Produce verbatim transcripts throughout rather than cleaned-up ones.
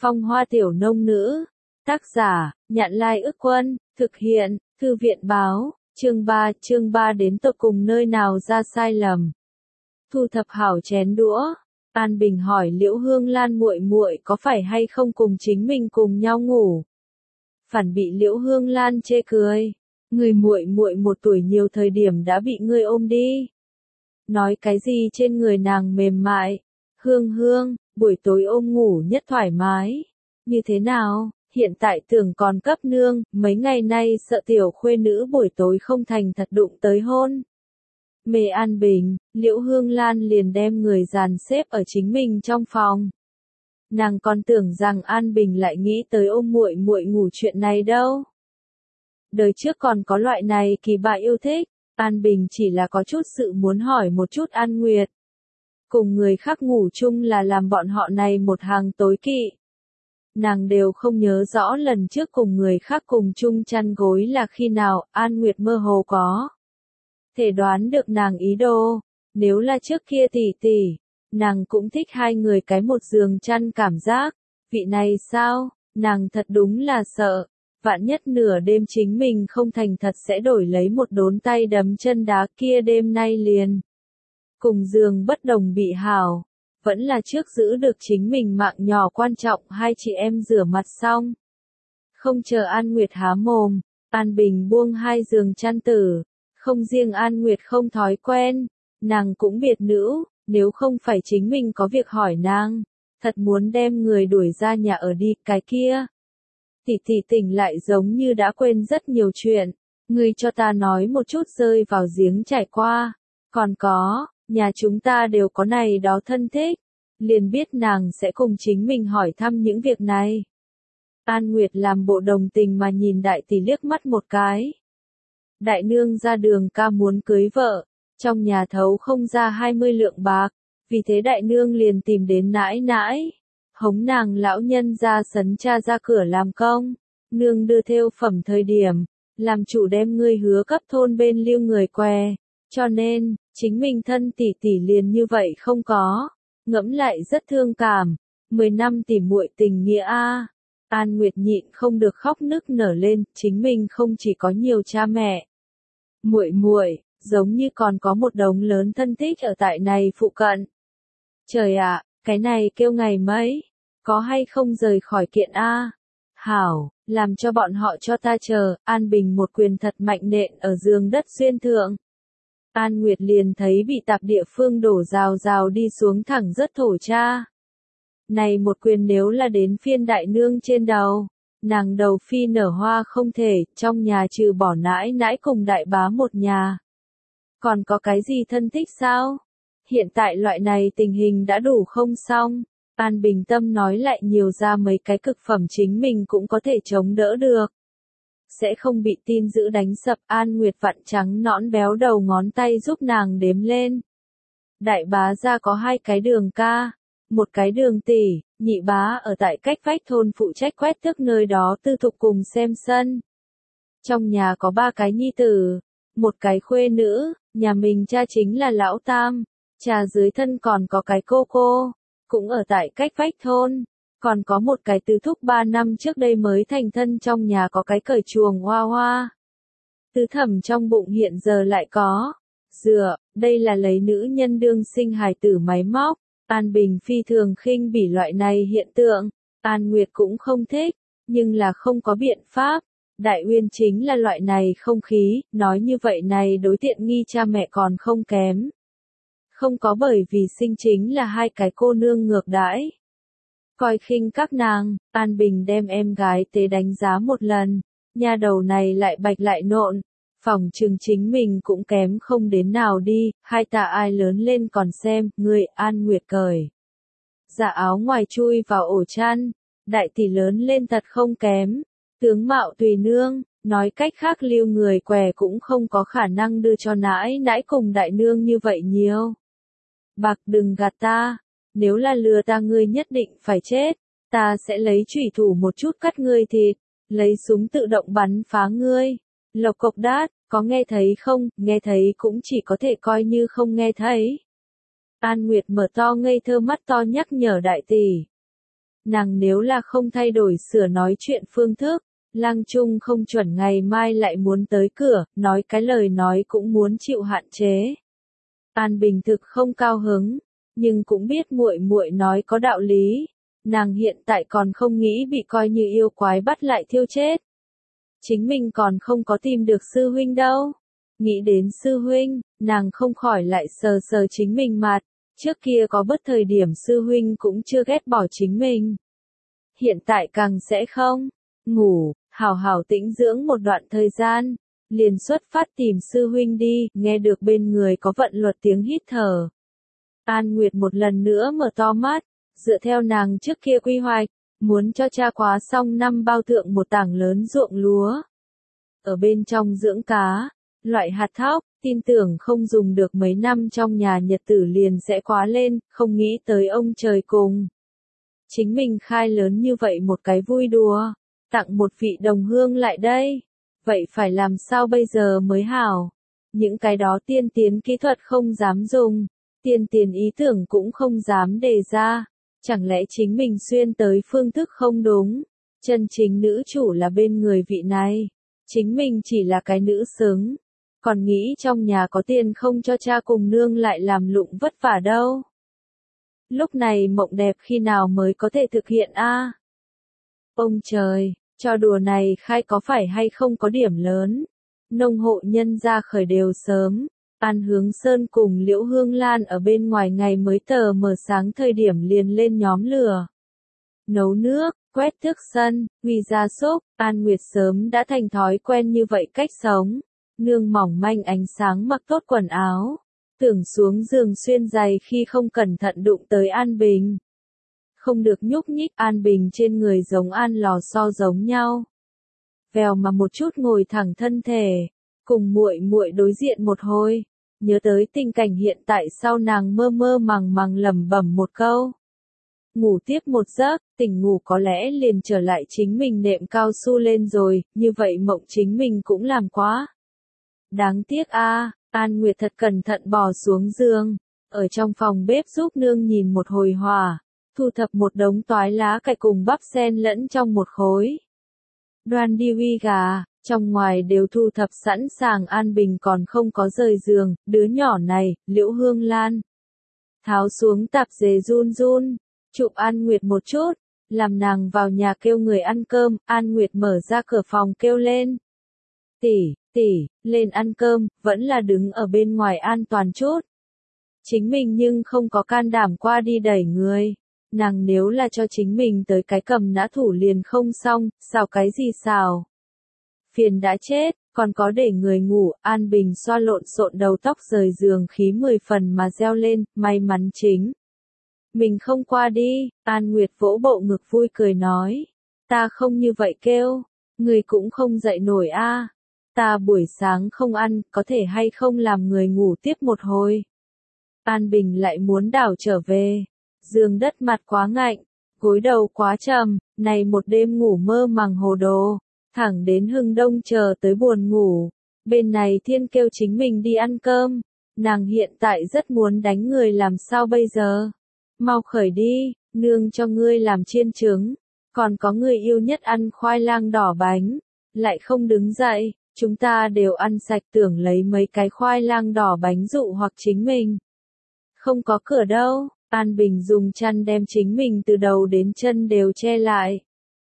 Phong hoa tiểu nông nữ. Tác giả, Nhạn Lai Ức Quân, thực hiện, Thư viện báo, chương ba, chương ba đến tột cùng nơi nào ra sai lầm. Thu thập hảo chén đũa, An Bình hỏi Liễu Hương Lan muội muội có phải hay không cùng chính mình cùng nhau ngủ. Phản bị Liễu Hương Lan chê cười, người muội muội một tuổi nhiều thời điểm đã bị ngươi ôm đi. Nói cái gì trên người nàng mềm mại, Hương Hương, buổi tối ôm ngủ nhất thoải mái. Như thế nào, hiện tại tưởng còn cấp nương, mấy ngày nay sợ tiểu khuê nữ buổi tối không thành thật đụng tới hôn. Mê An Bình, Liễu Hương Lan liền đem người dàn xếp ở chính mình trong phòng. Nàng còn tưởng rằng An Bình lại nghĩ tới ôm muội muội ngủ chuyện này đâu. Đời trước còn có loại này kỳ bạ yêu thích, An Bình chỉ là có chút sự muốn hỏi một chút An Nguyệt. Cùng người khác ngủ chung là làm bọn họ này một hàng tối kỵ. Nàng đều không nhớ rõ lần trước cùng người khác cùng chung chăn gối là khi nào, An Nguyệt mơ hồ có thể đoán được nàng ý đồ, nếu là trước kia tỷ tỷ, nàng cũng thích hai người cái một giường chăn cảm giác, vị này sao, nàng thật đúng là sợ, vạn nhất nửa đêm chính mình không thành thật sẽ đổi lấy một đốn tay đấm chân đá kia đêm nay liền. Cùng giường bất đồng bị hảo, vẫn là trước giữ được chính mình mạng nhỏ quan trọng hai chị em rửa mặt xong. Không chờ An Nguyệt há mồm, An Bình buông hai giường chăn tử, không riêng An Nguyệt không thói quen, nàng cũng biệt nữ, nếu không phải chính mình có việc hỏi nàng, thật muốn đem người đuổi ra nhà ở đi, cái kia. Tỷ tỷ tỉnh lại giống như đã quên rất nhiều chuyện, ngươi cho ta nói một chút rơi vào giếng trải qua, còn có, nhà chúng ta đều có này đó thân thích, liền biết nàng sẽ cùng chính mình hỏi thăm những việc này. An Nguyệt làm bộ đồng tình mà nhìn đại tỷ liếc mắt một cái. Đại nương ra đường ca muốn cưới vợ, trong nhà thấu không ra hai mươi lượng bạc, vì thế đại nương liền tìm đến nãi nãi, hống nàng lão nhân ra sấn cha ra cửa làm công, nương đưa theo phẩm thời điểm, làm chủ đem ngươi hứa cấp thôn bên lưu người què, cho nên, chính mình thân tỷ tỷ liền như vậy không có, ngẫm lại rất thương cảm, mười năm tỷ muội tình nghĩa a. An Nguyệt nhịn không được khóc nức nở lên, chính mình không chỉ có nhiều cha mẹ, muội muội, giống như còn có một đống lớn thân thích ở tại này phụ cận. Trời ạ, cái này kêu ngày mấy, có hay không rời khỏi kiện a? Hảo, làm cho bọn họ cho ta chờ, An Bình một quyền thật mạnh nện ở giường đất xuyên thượng. An Nguyệt liền thấy bị tạp địa phương đổ rào rào đi xuống thẳng rất thổ cha. Này một quyền nếu là đến phiên đại nương trên đầu, nàng đầu phi nở hoa không thể, trong nhà trừ bỏ nãi nãi cùng đại bá một nhà. Còn có cái gì thân thích sao? Hiện tại loại này tình hình đã đủ không xong, An Bình tâm nói lại nhiều ra mấy cái cực phẩm chính mình cũng có thể chống đỡ được. Sẽ không bị tin dữ đánh sập. An Nguyệt vặn trắng nõn béo đầu ngón tay giúp nàng đếm lên. Đại bá ra có hai cái đường ca, một cái đường tỷ, nhị bá ở tại cách vách thôn phụ trách quét tước nơi đó tư thục cùng xem sân. Trong nhà có ba cái nhi tử, một cái khuê nữ, nhà mình cha chính là lão tam, cha dưới thân còn có cái cô cô, cũng ở tại cách vách thôn. Còn có một cái tứ thúc ba năm trước đây mới thành thân trong nhà có cái cởi chuồng hoa hoa. Tứ thẩm trong bụng hiện giờ lại có dựa, đây là lấy nữ nhân đương sinh hài tử máy móc. An Bình phi thường khinh bỉ loại này hiện tượng, An Nguyệt cũng không thích, nhưng là không có biện pháp. Đại Uyên chính là loại này không khí, nói như vậy này đối tiện nghi cha mẹ còn không kém. Không có bởi vì sinh chính là hai cái cô nương ngược đãi. Coi khinh các nàng, An Bình đem em gái tế đánh giá một lần, nha đầu này lại bạch lại nộn, phỏng chừng chính mình cũng kém không đến nào đi, hai ta ai lớn lên còn xem, người An Nguyệt cởi. Dạ áo ngoài chui vào ổ chăn, đại tỷ lớn lên thật không kém, tướng mạo tùy nương, nói cách khác lưu người què cũng không có khả năng đưa cho nãi nãi cùng đại nương như vậy nhiều. Bạc đừng gạt ta. Nếu là lừa ta ngươi nhất định phải chết, ta sẽ lấy chủy thủ một chút cắt ngươi thịt, lấy súng tự động bắn phá ngươi. Lộc cộc đát, có nghe thấy không, nghe thấy cũng chỉ có thể coi như không nghe thấy. An Nguyệt mở to ngây thơ mắt to nhắc nhở đại tỷ. Nàng nếu là không thay đổi sửa nói chuyện phương thức, Lăng Trung không chuẩn ngày mai lại muốn tới cửa, nói cái lời nói cũng muốn chịu hạn chế. An Bình thực không cao hứng, nhưng cũng biết muội muội nói có đạo lý, nàng hiện tại còn không nghĩ bị coi như yêu quái bắt lại thiêu chết. Chính mình còn không có tìm được sư huynh đâu. Nghĩ đến sư huynh, nàng không khỏi lại sờ sờ chính mình mặt, trước kia có bất thời điểm sư huynh cũng chưa ghét bỏ chính mình. Hiện tại càng sẽ không. Ngủ, hào hào tĩnh dưỡng một đoạn thời gian, liền xuất phát tìm sư huynh đi, nghe được bên người có vận luật tiếng hít thở. An Nguyệt một lần nữa mở to mắt, dựa theo nàng trước kia quy hoạch, muốn cho cha quá xong năm bao thượng một tảng lớn ruộng lúa. Ở bên trong dưỡng cá, loại hạt thóc, tin tưởng không dùng được mấy năm trong nhà nhật tử liền sẽ quá lên, không nghĩ tới ông trời cùng. Chính mình khai lớn như vậy một cái vui đùa, tặng một vị đồng hương lại đây. Vậy phải làm sao bây giờ mới hảo? Những cái đó tiên tiến kỹ thuật không dám dùng, tiên tiến ý tưởng cũng không dám đề ra. Chẳng lẽ chính mình xuyên tới phương thức không đúng? Chân chính nữ chủ là bên người vị này. Chính mình chỉ là cái nữ xứng. Còn nghĩ trong nhà có tiền không cho cha cùng nương lại làm lụng vất vả đâu. Lúc này mộng đẹp khi nào mới có thể thực hiện a? Ông trời, trò đùa này khai có phải hay không có điểm lớn. Nông hộ nhân ra khởi đều sớm. An Hướng Sơn cùng Liễu Hương Lan ở bên ngoài ngày mới tờ mờ sáng thời điểm liền lên nhóm lửa. Nấu nước, quét tước sân, uy gia súc, An Nguyệt sớm đã thành thói quen như vậy cách sống. Nương mỏng manh ánh sáng mặc tốt quần áo. Tưởng xuống giường xuyên giày khi không cẩn thận đụng tới An Bình. Không được nhúc nhích, An Bình trên người giống An lò xo giống nhau. Vèo mà một chút ngồi thẳng thân thể, cùng muội muội đối diện một hồi. Nhớ tới tình cảnh hiện tại sau nàng mơ mơ màng màng lẩm bẩm một câu. Ngủ tiếp một giấc, tỉnh ngủ có lẽ liền trở lại chính mình nệm cao su lên rồi, như vậy mộng chính mình cũng làm quá. Đáng tiếc a, An Nguyệt thật cẩn thận bò xuống giường, ở trong phòng bếp giúp nương nhìn một hồi hòa, thu thập một đống toái lá cải cùng bắp sen lẫn trong một khối. Đoan đi huy gà, trong ngoài đều thu thập sẵn sàng. An Bình còn không có rời giường, đứa nhỏ này, Liễu Hương Lan. Tháo xuống tạp dề run run, chụp An Nguyệt một chút, làm nàng vào nhà kêu người ăn cơm. An Nguyệt mở ra cửa phòng kêu lên. Tỷ, tỷ, lên ăn cơm, vẫn là đứng ở bên ngoài an toàn chút. Chính mình nhưng không có can đảm qua đi đẩy người. Nàng nếu là cho chính mình tới cái cầm nã thủ liền không xong, xào cái gì xào. Phiền đã chết, còn có để người ngủ. An Bình xoa lộn xộn đầu tóc rời giường khí mười phần mà reo lên, may mắn chính. Mình không qua đi, An Nguyệt vỗ bộ ngực vui cười nói. Ta không như vậy kêu, người cũng không dậy nổi a. Ta buổi sáng không ăn, có thể hay không làm người ngủ tiếp một hồi. An Bình lại muốn đảo trở về. Giường đất mặt quá ngạnh, gối đầu quá trầm, này một đêm ngủ mơ màng hồ đồ, thẳng đến hừng đông chờ tới buồn ngủ. Bên này Thiên kêu chính mình đi ăn cơm, nàng hiện tại rất muốn đánh người làm sao bây giờ. Mau khởi đi, nương cho ngươi làm chiên trứng, còn có người yêu nhất ăn khoai lang đỏ bánh, lại không đứng dậy, chúng ta đều ăn sạch tưởng lấy mấy cái khoai lang đỏ bánh dụ hoặc chính mình. Không có cửa đâu. An Bình dùng chăn đem chính mình từ đầu đến chân đều che lại.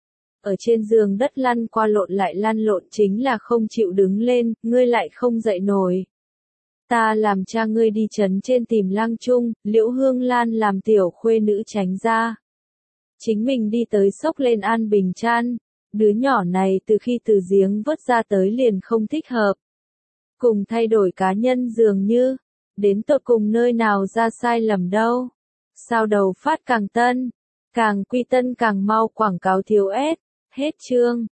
Ở trên giường đất lăn qua lộn lại lăn lộn chính là không chịu đứng lên, ngươi lại không dậy nổi. Ta làm cha ngươi đi trấn trên tìm Lăng Trung, Liễu Hương Lan làm tiểu khuê nữ tránh ra. Chính mình đi tới xốc lên An Bình chăn, đứa nhỏ này từ khi từ giếng vớt ra tới liền không thích hợp. Cùng thay đổi cá nhân dường như, đến tột cùng nơi nào ra sai lầm đâu. Sao đầu phát càng tân, càng quy tân càng mau quảng cáo thiếu ép, hết chương.